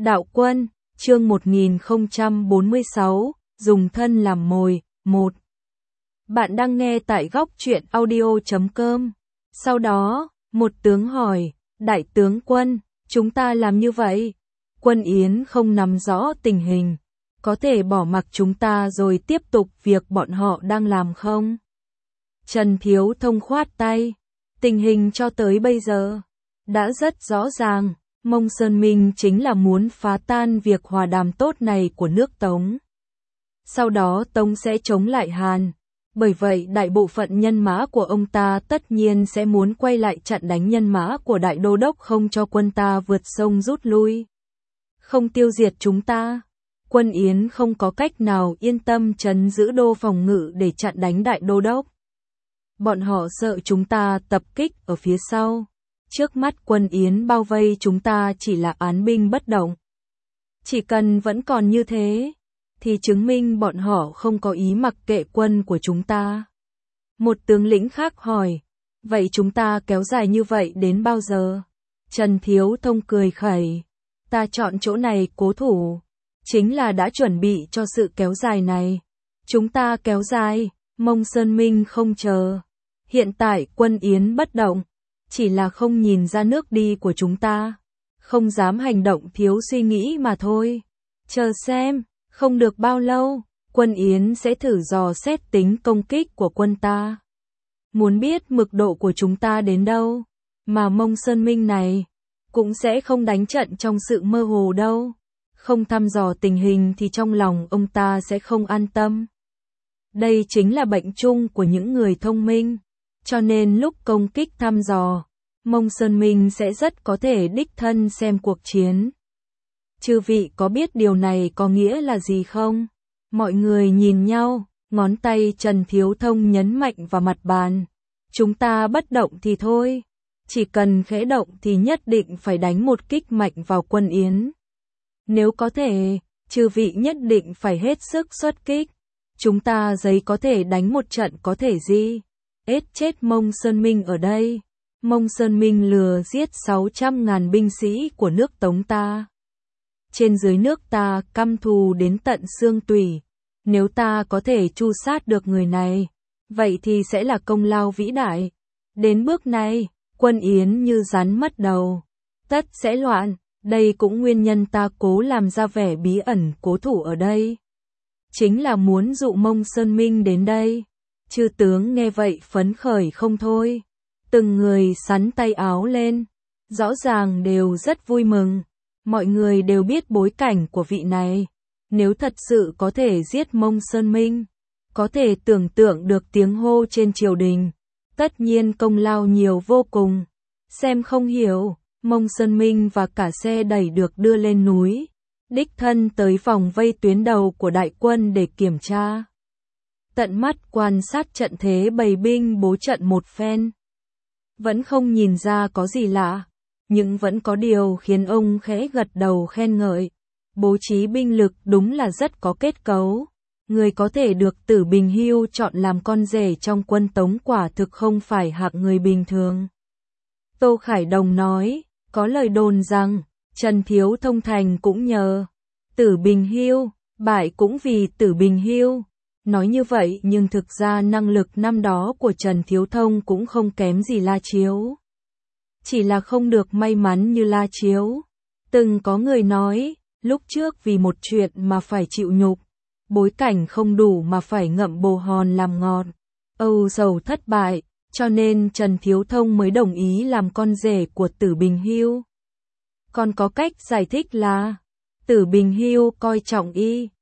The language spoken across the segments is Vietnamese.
Đạo Quân, chương 1046, dùng thân làm mồi, 1. Bạn đang nghe tại góc truyện audio.com. Sau đó, một tướng hỏi, Đại tướng Quân, chúng ta làm như vậy. Quân Yến không nắm rõ tình hình, có thể bỏ mặc chúng ta rồi tiếp tục việc bọn họ đang làm không? Trần Thiếu Thông khoát tay, tình hình cho tới bây giờ đã rất rõ ràng. Mông Sơn Minh chính là muốn phá tan việc hòa đàm tốt này của nước Tống. Sau đó Tống sẽ chống lại Hàn. Bởi vậy đại bộ phận nhân mã của ông ta tất nhiên sẽ muốn quay lại chặn đánh nhân mã của đại đô đốc, không cho quân ta vượt sông rút lui. Không tiêu diệt chúng ta, Quân Yến không có cách nào yên tâm trấn giữ đô phòng ngự để chặn đánh đại đô đốc. Bọn họ sợ chúng ta tập kích ở phía sau. Trước mắt Quân Yến bao vây chúng ta chỉ là án binh bất động. Chỉ cần vẫn còn như thế, thì chứng minh bọn họ không có ý mặc kệ quân của chúng ta. Một tướng lĩnh khác hỏi, vậy chúng ta kéo dài như vậy đến bao giờ? Trần Thiếu Thông cười khẩy, ta chọn chỗ này cố thủ, chính là đã chuẩn bị cho sự kéo dài này. Chúng ta kéo dài, Mông Sơn Minh không chờ. Hiện tại Quân Yến bất động, chỉ là không nhìn ra nước đi của chúng ta, không dám hành động thiếu suy nghĩ mà thôi. Chờ xem, không được bao lâu, Quân Yến sẽ thử dò xét tính công kích của quân ta. Muốn biết mực độ của chúng ta đến đâu, mà Mông Sơn Minh này cũng sẽ không đánh trận trong sự mơ hồ đâu. Không thăm dò tình hình thì trong lòng ông ta sẽ không an tâm. Đây chính là bệnh chung của những người thông minh. Cho nên lúc công kích thăm dò, Mông Sơn Minh sẽ rất có thể đích thân xem cuộc chiến. Chư vị có biết điều này có nghĩa là gì không? Mọi người nhìn nhau, ngón tay Trần Thiếu Thông nhấn mạnh vào mặt bàn. Chúng ta bất động thì thôi, chỉ cần khẽ động thì nhất định phải đánh một kích mạnh vào Quân Yến. Nếu có thể, chư vị nhất định phải hết sức xuất kích. Chúng ta giấy có thể đánh một trận có thể gì? Chết Mông Sơn Minh ở đây. Mông Sơn Minh lừa giết 600.000 binh sĩ của nước Tống ta. Trên dưới nước ta căm thù đến tận xương tủy. Nếu ta có thể tru sát được người này, vậy thì sẽ là công lao vĩ đại. Đến bước này, Quân Yến như rắn mất đầu. Tất sẽ loạn. Đây cũng nguyên nhân ta cố làm ra vẻ bí ẩn cố thủ ở đây. Chính là muốn dụ Mông Sơn Minh đến đây. Chư tướng nghe vậy phấn khởi không thôi. Từng người xắn tay áo lên. Rõ ràng đều rất vui mừng. Mọi người đều biết bối cảnh của vị này. Nếu thật sự có thể giết Mông Sơn Minh, có thể tưởng tượng được tiếng hô trên triều đình. Tất nhiên công lao nhiều vô cùng. Xem không hiểu, Mông Sơn Minh và cả xe đẩy được đưa lên núi. Đích thân tới vòng vây tuyến đầu của đại quân để kiểm tra. Tận mắt quan sát trận thế bày binh bố trận một phen. Vẫn không nhìn ra có gì lạ, nhưng vẫn có điều khiến ông khẽ gật đầu khen ngợi. Bố trí binh lực đúng là rất có kết cấu. Người có thể được Tử Bình Hưu chọn làm con rể trong quân Tống quả thực không phải hạng người bình thường. Tô Khải Đồng nói, có lời đồn rằng, Trần Thiếu Thông thành cũng nhờ Tử Bình Hưu, bại cũng vì Tử Bình Hưu. Nói như vậy nhưng thực ra năng lực năm đó của Trần Thiếu Thông cũng không kém gì La Chiếu. Chỉ là không được may mắn như La Chiếu. Từng có người nói, lúc trước vì một chuyện mà phải chịu nhục, bối cảnh không đủ mà phải ngậm bồ hòn làm ngọt, âu sầu thất bại, cho nên Trần Thiếu Thông mới đồng ý làm con rể của Tử Bình Hưu. Còn có cách giải thích là, Tử Bình Hưu coi trọng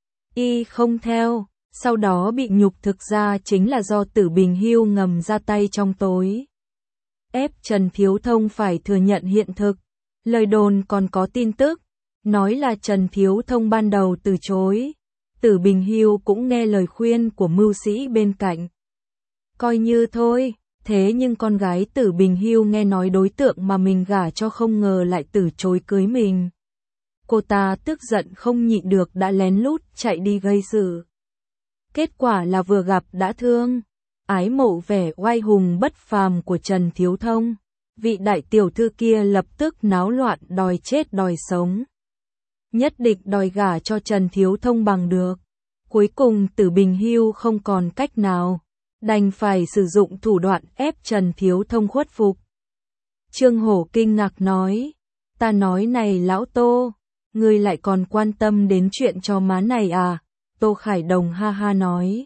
y không theo. Sau đó bị nhục, thực ra chính là do Tử Bình Hưu ngầm ra tay trong tối. Ép Trần Thiếu Thông phải thừa nhận hiện thực. Lời đồn còn có tin tức, nói là Trần Thiếu Thông ban đầu từ chối. Tử Bình Hưu cũng nghe lời khuyên của mưu sĩ bên cạnh. Coi như thôi, thế nhưng con gái Tử Bình Hưu nghe nói đối tượng mà mình gả cho không ngờ lại từ chối cưới mình. Cô ta tức giận không nhịn được đã lén lút chạy đi gây sự. Kết quả là vừa gặp đã thương, ái mộ vẻ oai hùng bất phàm của Trần Thiếu Thông. Vị đại tiểu thư kia lập tức náo loạn đòi chết đòi sống. nhất định đòi gả cho Trần Thiếu Thông bằng được. Cuối cùng Tử Bình Hưu không còn cách nào, đành phải sử dụng thủ đoạn ép Trần Thiếu Thông khuất phục. Trương Hổ kinh ngạc nói, ta nói này lão Tô, ngươi lại còn quan tâm đến chuyện cho má này à? Tô Khải Đồng ha ha nói.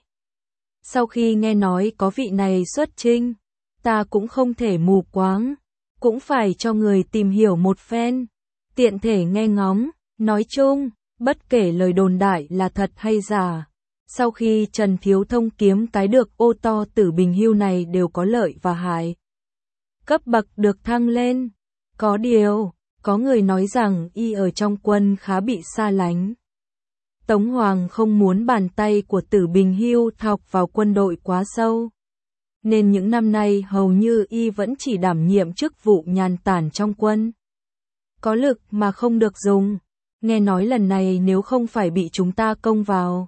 Sau khi nghe nói có vị này xuất chinh, ta cũng không thể mù quáng, cũng phải cho người tìm hiểu một phen, tiện thể nghe ngóng, nói chung, bất kể lời đồn đại là thật hay giả. Sau khi Trần Thiếu Thông kiếm cái được ô to Tử Bình Hưu này đều có lợi và hại. Cấp bậc được thăng lên. Có điều, có người nói rằng y ở trong quân khá bị xa lánh. Tống Hoàng không muốn bàn tay của Tử Bình Hưu thọc vào quân đội quá sâu. Nên những năm nay hầu như y vẫn chỉ đảm nhiệm chức vụ nhàn tản trong quân. Có lực mà không được dùng. Nghe nói lần này nếu không phải bị chúng ta công vào.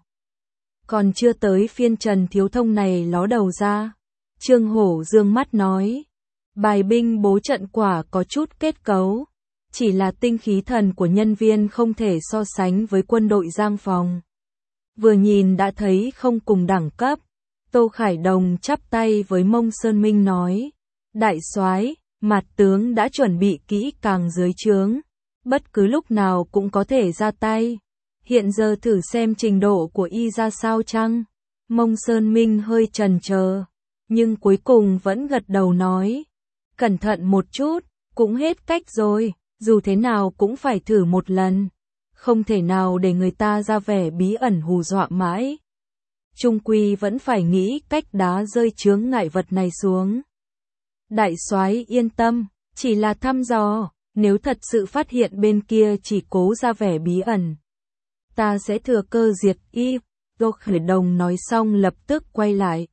Còn chưa tới phiên Trần Thiếu Thông này ló đầu ra. Trương Hổ dương mắt nói. Bài binh bố trận quả có chút kết cấu. Chỉ là tinh khí thần của nhân viên không thể so sánh với quân đội Giang Phòng. Vừa nhìn đã thấy không cùng đẳng cấp. Tô Khải Đồng chắp tay với Mông Sơn Minh nói. Đại soái, Mạt tướng đã chuẩn bị kỹ càng dưới trướng. Bất cứ lúc nào cũng có thể ra tay. Hiện giờ thử xem trình độ của y ra sao chăng? Mông Sơn Minh hơi chần chờ, nhưng cuối cùng vẫn gật đầu nói. Cẩn thận một chút, cũng hết cách rồi, dù thế nào cũng phải thử một lần. Không thể nào để người ta ra vẻ bí ẩn hù dọa mãi. Trung quy vẫn phải nghĩ cách đá rơi chướng ngại vật này xuống. Đại soái yên tâm, chỉ là thăm dò, nếu thật sự phát hiện bên kia chỉ cố ra vẻ bí ẩn. Ta sẽ thừa cơ diệt y. Tô Khải Đồng nói xong lập tức quay lại.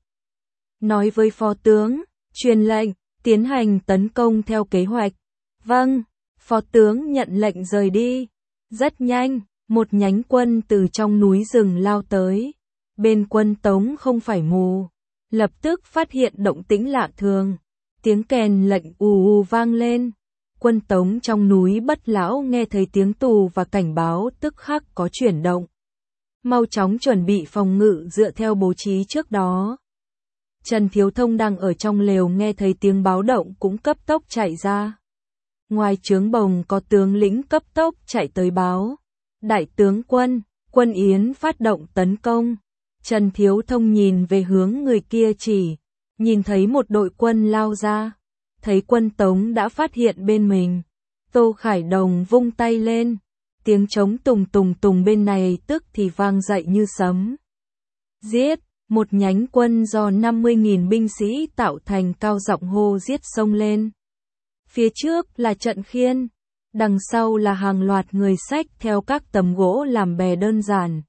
Nói với phó tướng, truyền lệnh, tiến hành tấn công theo kế hoạch. Vâng, phó tướng nhận lệnh rời đi. Rất nhanh, một nhánh quân từ trong núi rừng lao tới. Bên quân Tống không phải mù, lập tức phát hiện động tĩnh lạ thường. Tiếng kèn lệnh ù ù vang lên. Quân Tống trong núi Bất Lão nghe thấy tiếng tù và cảnh báo tức khắc có chuyển động. Mau chóng chuẩn bị phòng ngự dựa theo bố trí trước đó. Trần Thiếu Thông đang ở trong lều nghe thấy tiếng báo động cũng cấp tốc chạy ra. Ngoài trướng bồng có tướng lĩnh cấp tốc chạy tới báo. Đại tướng quân, quân Yến phát động tấn công. Trần Thiếu Thông nhìn về hướng người kia chỉ, nhìn thấy một đội quân lao ra. Thấy quân Tống đã phát hiện bên mình. Tô Khải Đồng vung tay lên. Tiếng trống tùng tùng tùng bên này tức thì vang dậy như sấm. Giết, một nhánh quân do 50.000 binh sĩ tạo thành cao giọng hô giết xông lên. Phía trước là trận khiên, đằng sau là hàng loạt người xách theo các tấm gỗ làm bè đơn giản.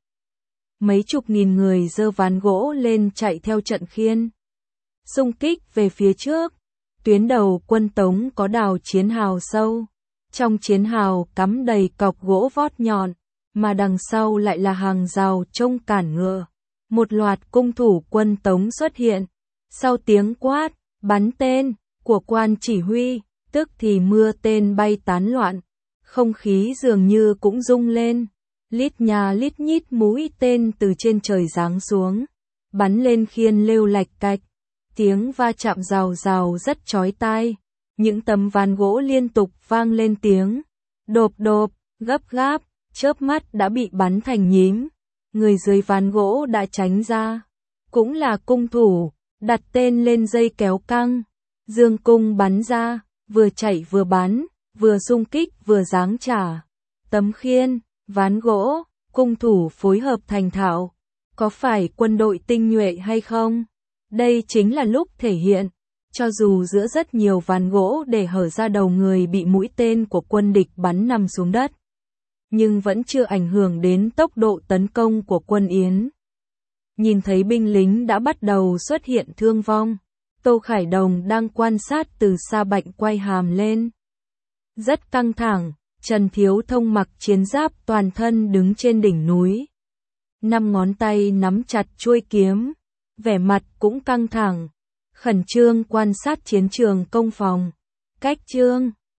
Mấy chục nghìn người giơ ván gỗ lên chạy theo trận khiên. Xung kích về phía trước, tuyến đầu quân Tống có đào chiến hào sâu. Trong chiến hào cắm đầy cọc gỗ vót nhọn, mà đằng sau lại là hàng rào trông cản ngựa. Một loạt cung thủ quân Tống xuất hiện. Sau tiếng quát, bắn tên, của quan chỉ huy, tức thì mưa tên bay tán loạn. Không khí dường như cũng rung lên. Lít nhà lít nhít mũi tên từ trên trời giáng xuống. Bắn lên khiên lêu lạch cạch. Tiếng va chạm rào rào rất chói tai. Những tấm ván gỗ liên tục vang lên tiếng. Độp độp, gấp gáp, chớp mắt đã bị bắn thành nhím. Người dưới ván gỗ đã tránh ra. Cũng là cung thủ, đặt tên lên dây kéo căng. Dương cung bắn ra, vừa chạy vừa bắn, vừa xung kích vừa giáng trả. Tấm khiên, ván gỗ, cung thủ phối hợp thành thạo. Có phải quân đội tinh nhuệ hay không? Đây chính là lúc thể hiện. Cho dù giữa rất nhiều ván gỗ để hở ra đầu người bị mũi tên của quân địch bắn nằm xuống đất, nhưng vẫn chưa ảnh hưởng đến tốc độ tấn công của quân Yến. Nhìn thấy binh lính đã bắt đầu xuất hiện thương vong, Tô Khải Đồng đang quan sát từ xa bạnh quay hàm lên. Rất căng thẳng, Trần Thiếu Thông mặc chiến giáp toàn thân đứng trên đỉnh núi. 5 ngón tay nắm chặt chuôi kiếm, vẻ mặt cũng căng thẳng, khẩn trương quan sát chiến trường công phòng. Cách chương